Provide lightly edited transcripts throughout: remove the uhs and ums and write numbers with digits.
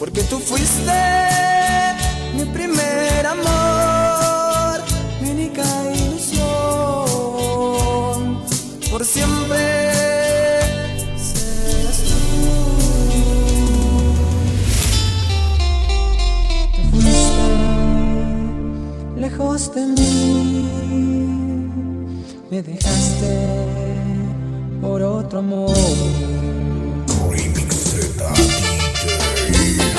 porque tú fuiste mi primer amor, mi única ilusión, por siempre serás tú. Te fuiste lejos de mí, me dejaste por otro amor. Remix Z DJ.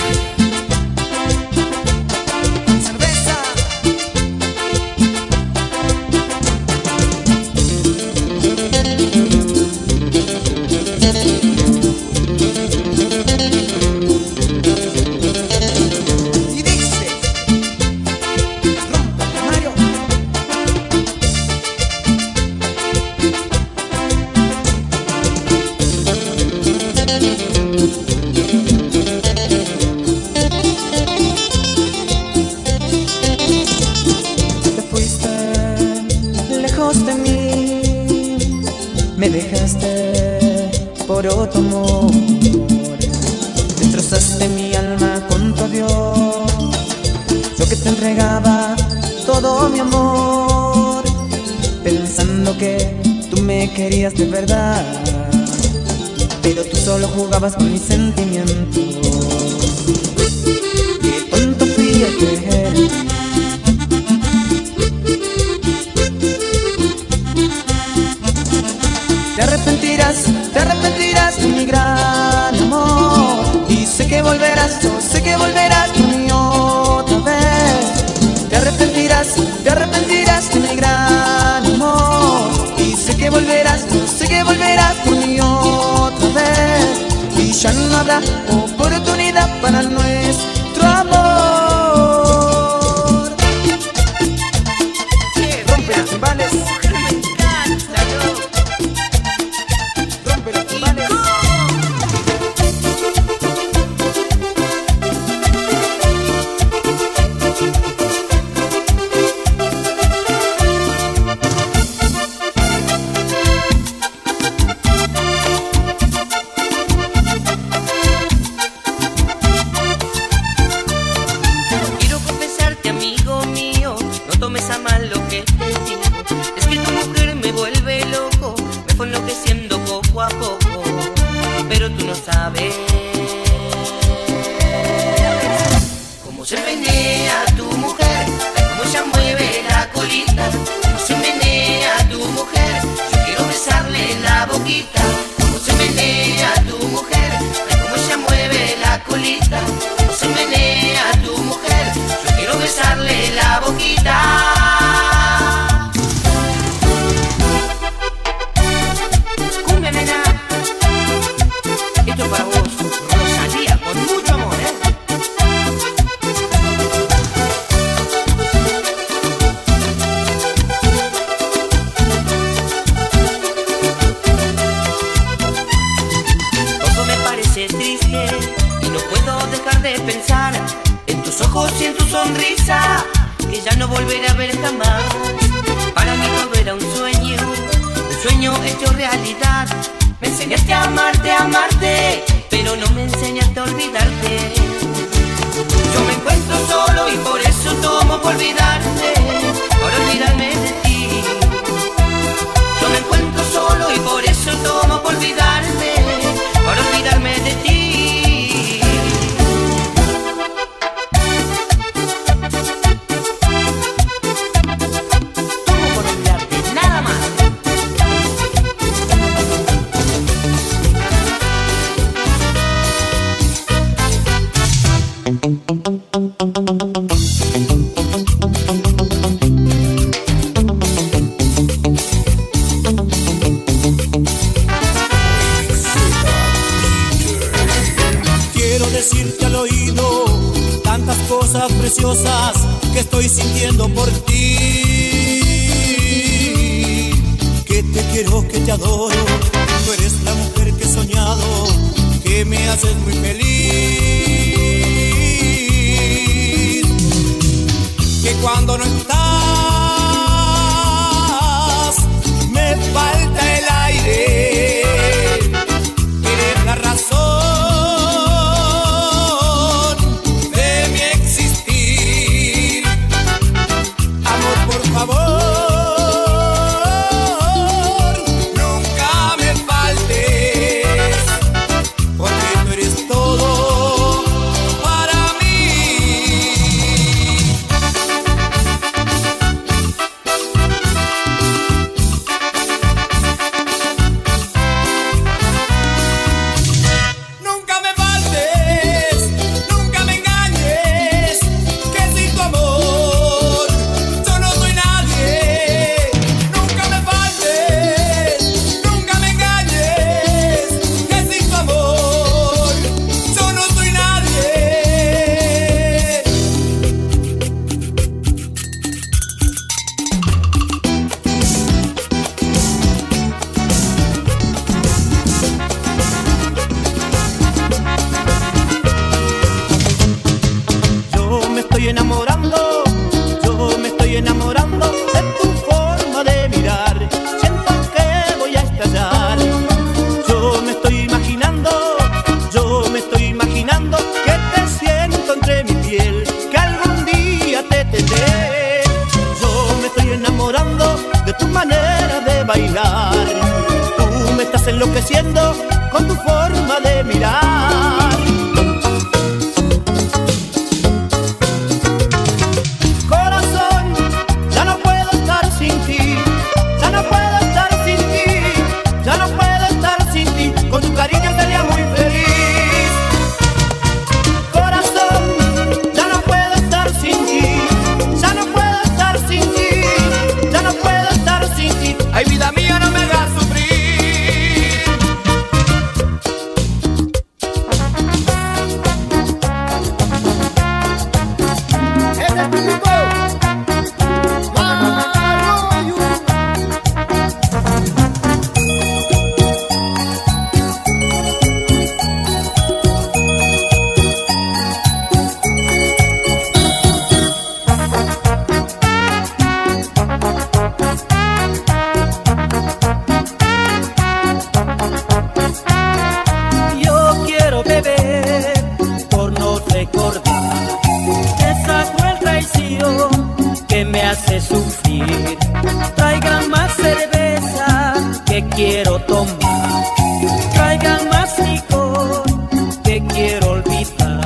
Cerveza. Y dice, rompe Mario. De mí, me dejaste por otro amor, destrozaste mi alma con tu adiós, yo que te entregaba todo mi amor, pensando que tú me querías de verdad, pero tú solo jugabas con mis sentimientos. Qué tonto fui al creer. Te arrepentirás de mi gran amor, y sé que volverás, yo sé que volverás por mí otra vez. Te arrepentirás de mi gran amor, y sé que volverás, yo sé que volverás por mí otra vez. Y ya no habrá oportunidad para nuestro amor. Rompe los timbales. Decirte al oído tantas cosas preciosas que estoy sintiendo por ti, que te quiero, que te adoro, tú eres la mujer que he soñado, que me haces muy feliz, que cuando no estás me falta el aire, eres la razón enloqueciendo con tu forma de mirar. Corazón, ya no puedo estar sin ti, ya no puedo estar sin ti, ya no puedo estar sin ti, con tu cariño sería muy feliz. Corazón, ya no puedo estar sin ti, ya no puedo estar sin ti, ya no puedo estar sin ti. Ay, vida mía, no me hagas sufrir. Hace sufrir. Traigan más cerveza que quiero tomar. Traigan más licor que quiero olvidar.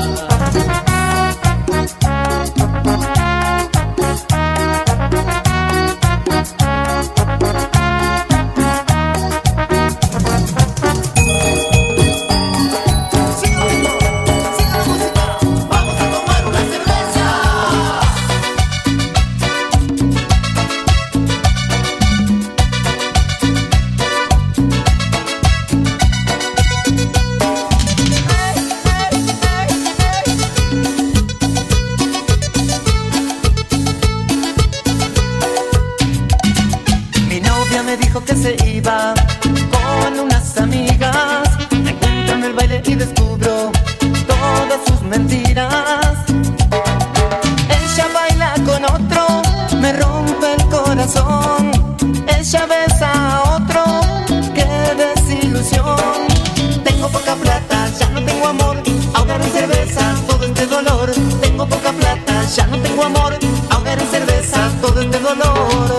Me dijo que se iba con unas amigas. Me encuentro en el baile y descubro todas sus mentiras. Ella baila con otro, me rompe el corazón. Ella besa a otro, qué desilusión. Tengo poca plata, ya no tengo amor. Ahogar en cerveza todo este dolor. Tengo poca plata, ya no tengo amor. Ahogar en cerveza todo este dolor.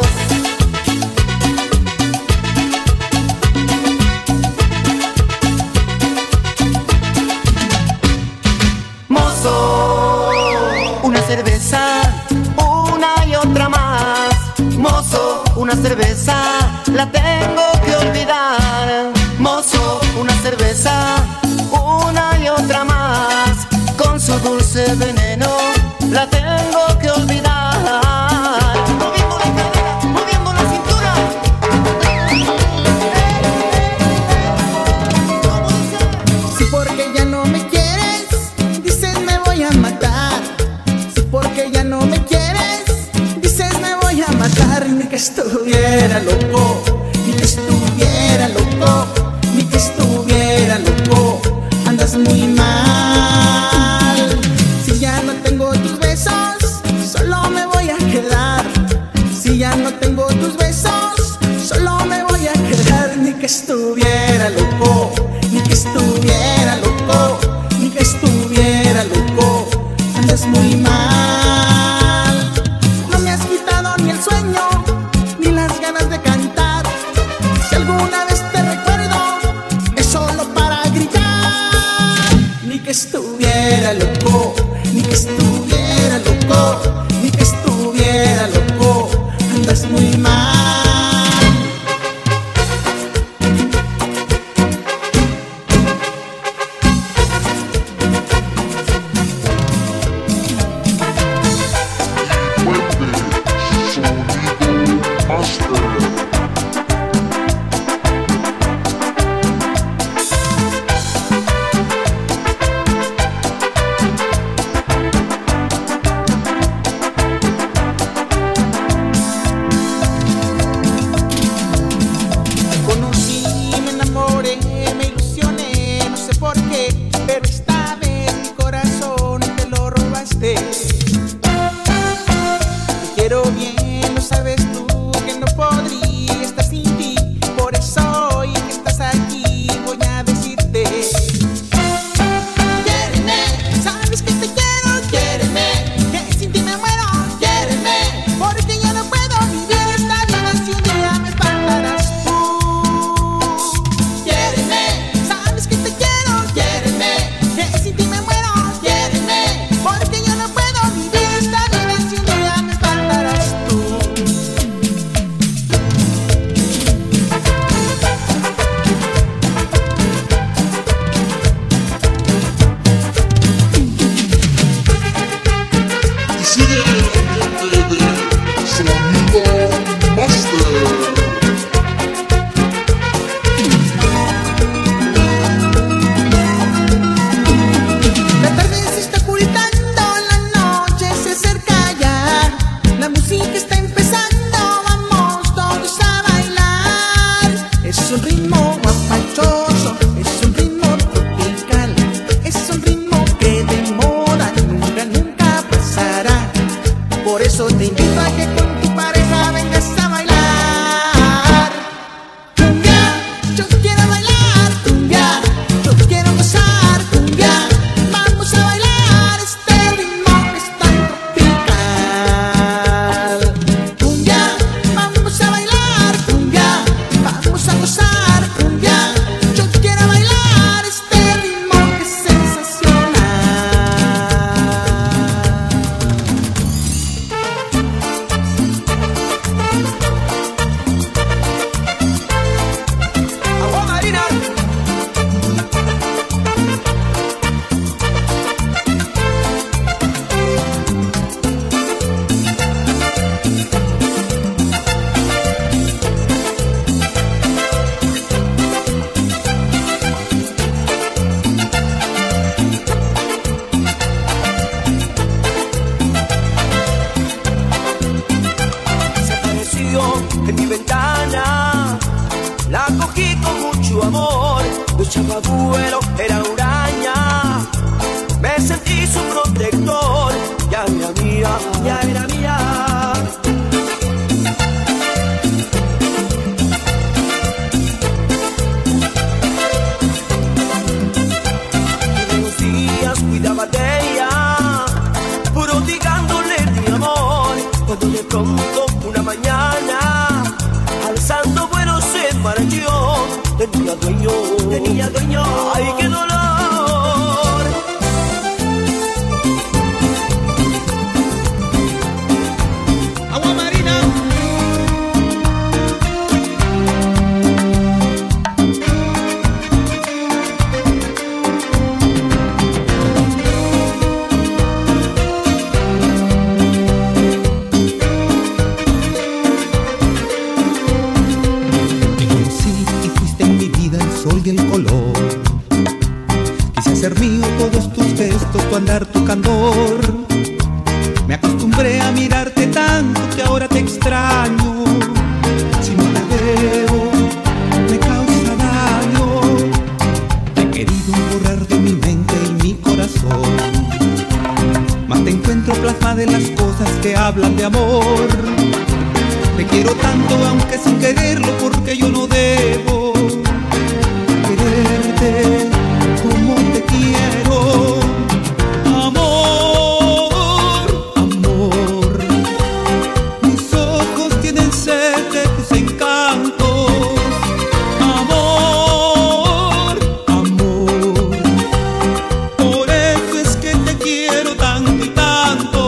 Una cerveza, una y otra más. Mozo, una cerveza, la tengo que olvidar. Mozo, una cerveza, una y otra más. Con su dulce veneno, la tengo que olvidar. Moviendo la cadera, moviendo la cintura. Si porque ya no me quieres, dices me voy a matar. Si porque ya no me quieres, dices me voy a matar. Ni que estuviera loco, ni que estuviera loco, ni que estuviera loco. Andas muy mal. Si ya no tengo tus besos, solo me voy a quedar. Si ya no tengo tus besos, solo me voy a quedar. Ni que estuviera loco, ni que estuviera loco, ni que estuviera loco. Andas muy mal. No me has quitado ni el sueño, ni las ganas de cantar. Si alguna vez te recuerdo, es solo para gritar. Ni que estuviera loco, ni que estuviera loco, ni que estuviera loco. Andas muy mal. tenía dueño. ¡Ay, qué dolor! Agua Marina. Te conocí y fuiste en mi vida el sol y el color. Quise hacer mío todos tus gestos, tu andar, tu candor. Me acostumbré a mirarte tanto que ahora te extraño. Si no te veo, me causa daño. Te he querido borrar de mi mente y mi corazón, mas te encuentro plasmada en las cosas que hablan de amor. Te quiero tanto aunque sin quererlo, porque yo no debo quererte como te quiero. Amor, amor, mis ojos tienen sed de tus encantos. Amor, amor, por eso es que te quiero tanto y tanto.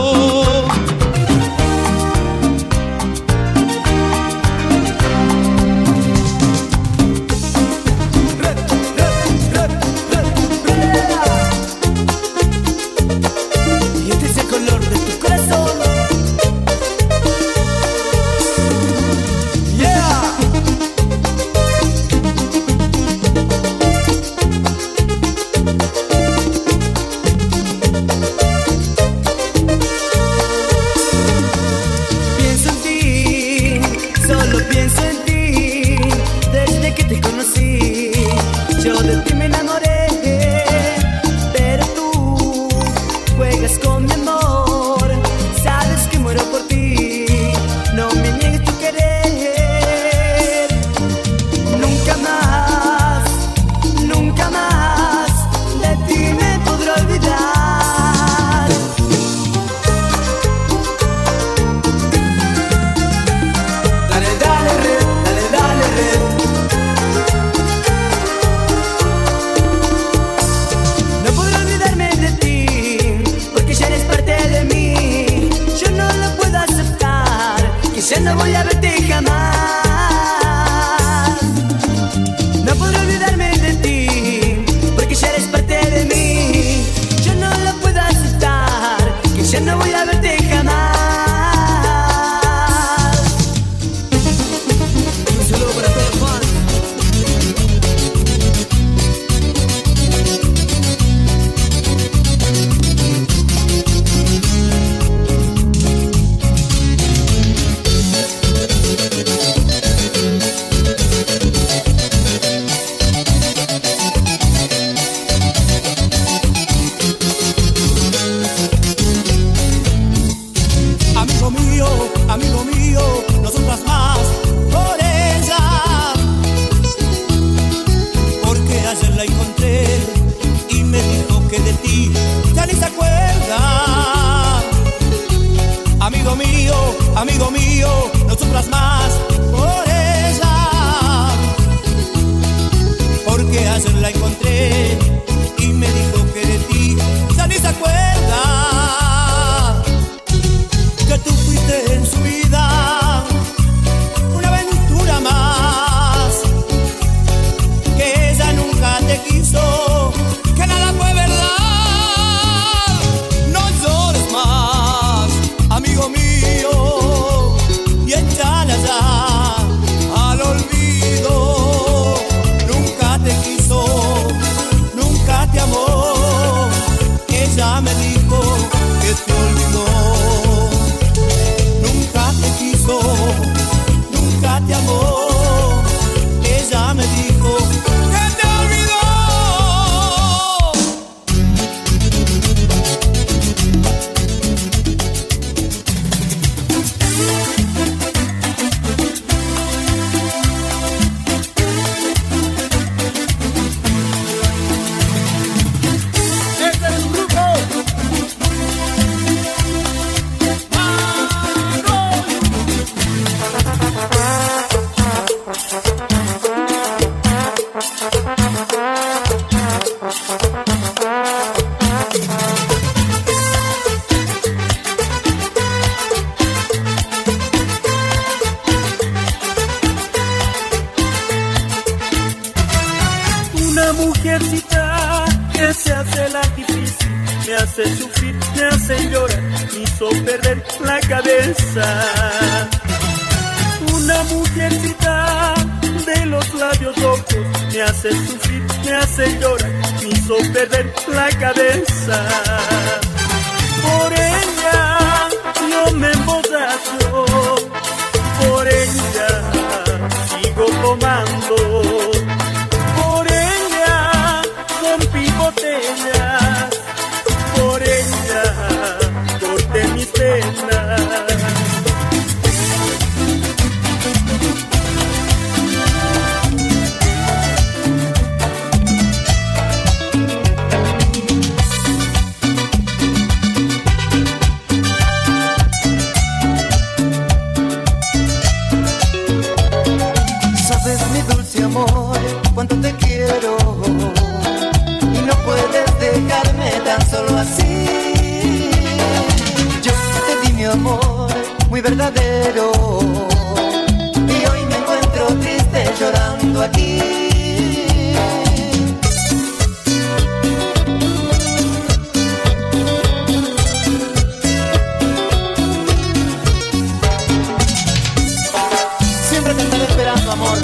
Una mujercita que se hace la difícil, me hace sufrir, me hace llorar, me hizo perder la cabeza. Una mujercita de los labios rojos, me hace sufrir, me hace llorar, me hizo perder la cabeza. Por ella yo me emborracho, por ella sigo tomando, por ella rompí botellas, por ella corté mis penas. Cuánto te quiero y no puedes dejarme tan solo así. Yo te di mi amor muy verdadero y hoy me encuentro triste llorando aquí. Siempre te estaré esperando, amor.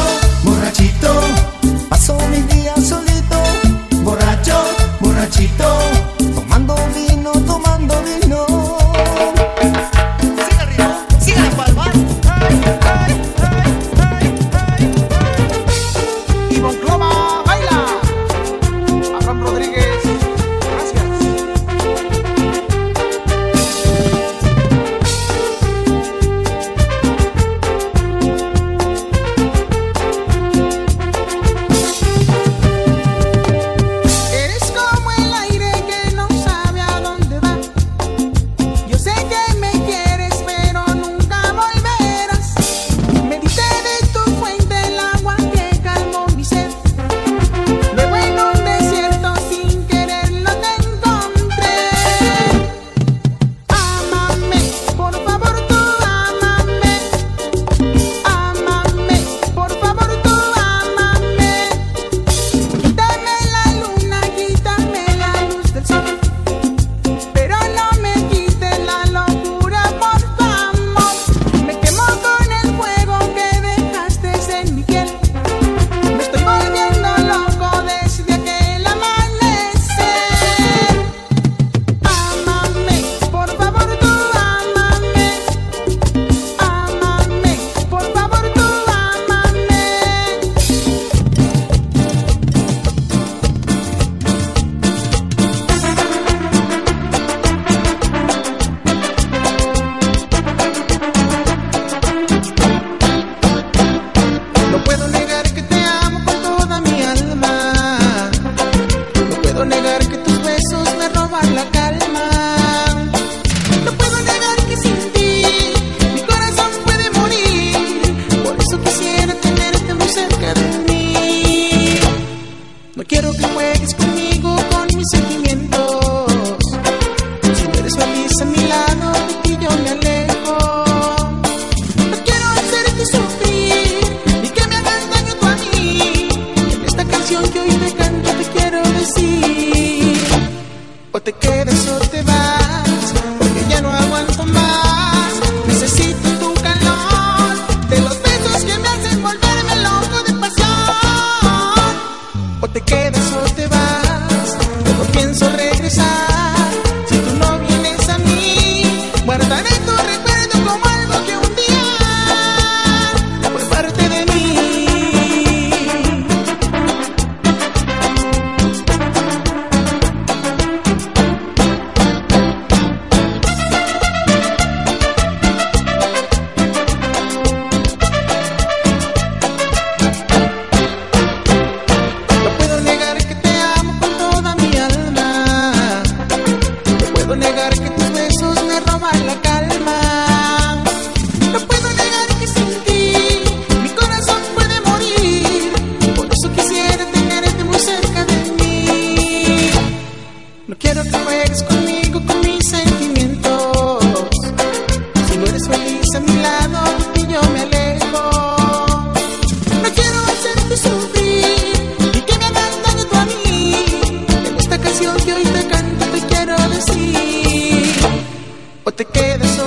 Borrachito, negar que tus besos me roban la calma. No puedo negar que sin ti mi corazón puede morir. Por eso quisiera tenerte muy cerca de mí. No quiero que juegues conmigo, con mis sentimientos. Si no eres feliz a mi lado, y yo me alejo. No quiero hacerte sufrir y que me hagas daño tú a mí. En esta canción que hoy te canto te quiero decir: o te quedas